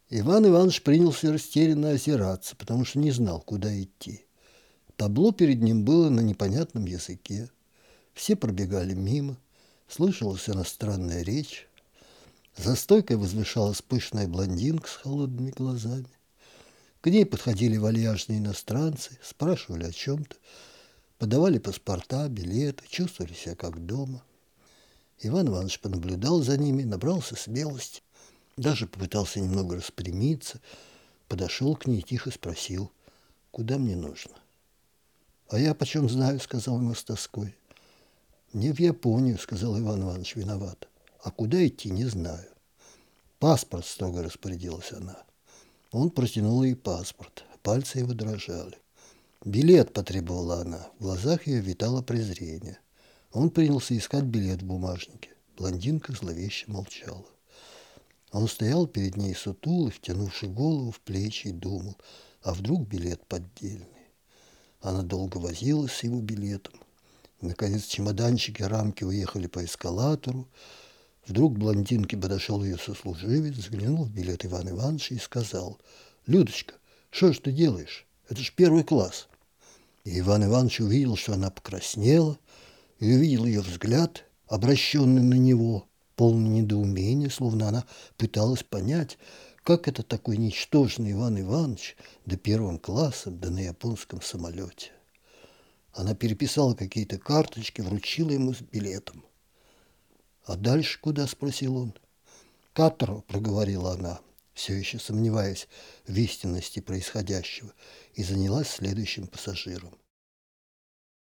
Иван Иванович принялся растерянно озираться, потому что не знал, куда идти. Табло перед ним было на непонятном языке. Все пробегали мимо, слышалась иностранная речь. За стойкой возвышалась пышная блондинка с холодными глазами. К ней подходили вальяжные иностранцы, спрашивали о чем-то, подавали паспорта, билеты, чувствовали себя как дома. Иван Иванович понаблюдал за ними, набрался смелости, даже попытался немного распрямиться, подошел к ней и тихо спросил, куда мне нужно. «А я почем знаю», — сказал ему с тоской. «Мне в Японию», — сказал Иван Иванович виноват. «А куда идти, не знаю». «Паспорт», — строго распорядилась она. Он протянул ей паспорт. Пальцы его дрожали. «Билет», — потребовала она. В глазах ее витало презрение. Он принялся искать билет в бумажнике. Блондинка зловеще молчала. Он стоял перед ней сутулый, втянувший голову в плечи, и думал, а вдруг билет поддельный. Она долго возилась с его билетом. Наконец чемоданчики и рамки уехали по эскалатору. Вдруг к блондинке подошел ее сослуживец, взглянул в билет Ивана Ивановича и сказал, «Людочка, что ж ты делаешь? Это ж первый класс». И Иван Иванович увидел, что она покраснела, и увидел ее взгляд, обращенный на него, полный недоумения, словно она пыталась понять, как это такой ничтожный Иван Иванович до первым классом, да на японском самолете. Она переписала какие-то карточки, вручила ему с билетом. «А дальше куда?» – спросил он. «Катаро», – проговорила она, все еще сомневаясь в истинности происходящего, и занялась следующим пассажиром.